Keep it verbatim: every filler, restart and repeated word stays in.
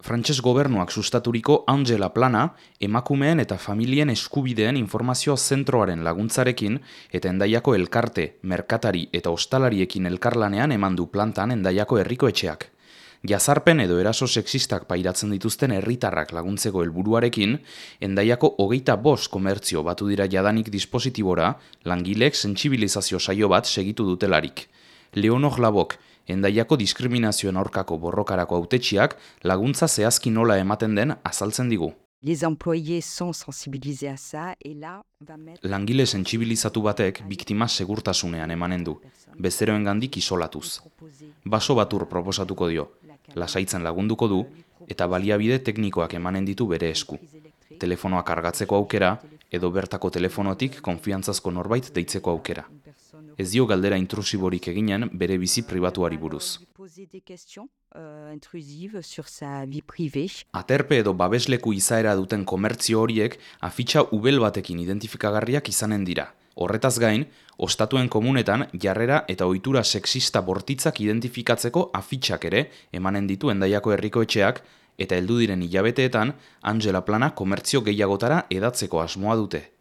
Frantses gobernuak sustaturiko Angela plana, emakumeen eta familien eskubideen informazio zentroaren laguntzarekin eta Hendaiako elkarte, merkatari eta ostalariekin elkarlanean eman du plantan Hendaiako herriko etxeak. Jazarpen edo eraso sexistak pairatzen dituzten herritarrak laguntzeko helburuarekin, Hendaiako hogeita bost komertzio batu dira jadanik dispositibora, langileek sentsibilizazio saio bat segitu dutelarik. Leonor Labok, Hendaiako diskriminazioen aurkako borrokarako hautetsiak laguntza zehazki nola ematen den azaltzen digu. Les employés sont sensibilisés à ça et là va mettre Langile sentsibilizatu batek biktima segurtasunean emanen du, bezeroengandik isolatuz. Baso batur proposatuko dio, lasaitzen lagunduko du eta baliabide teknikoak emanen ditu bere esku. Telefonoa kargatzeko aukera edo bertako telefonotik konfiantzazko norbait deitzeko aukera. Ez dio galdera intrusiborik eginen bere bizi pribatuari buruz. poser des questions euh, intrusives sur sa vie privée. Aterpe edo babesleku izaera duten komertzio horiek afitxa ubel batekin identifikagarriak izanen dira. Horretaz gain, ostatuen komunetan jarrera eta ohitura sexista bortitzak identifikatzeko afitxak ere emanen ditu Hendaiako herriko etxeak eta heldu diren hilabeteetan Angela plana komertzio gehiagotara hedatzeko asmoa dute.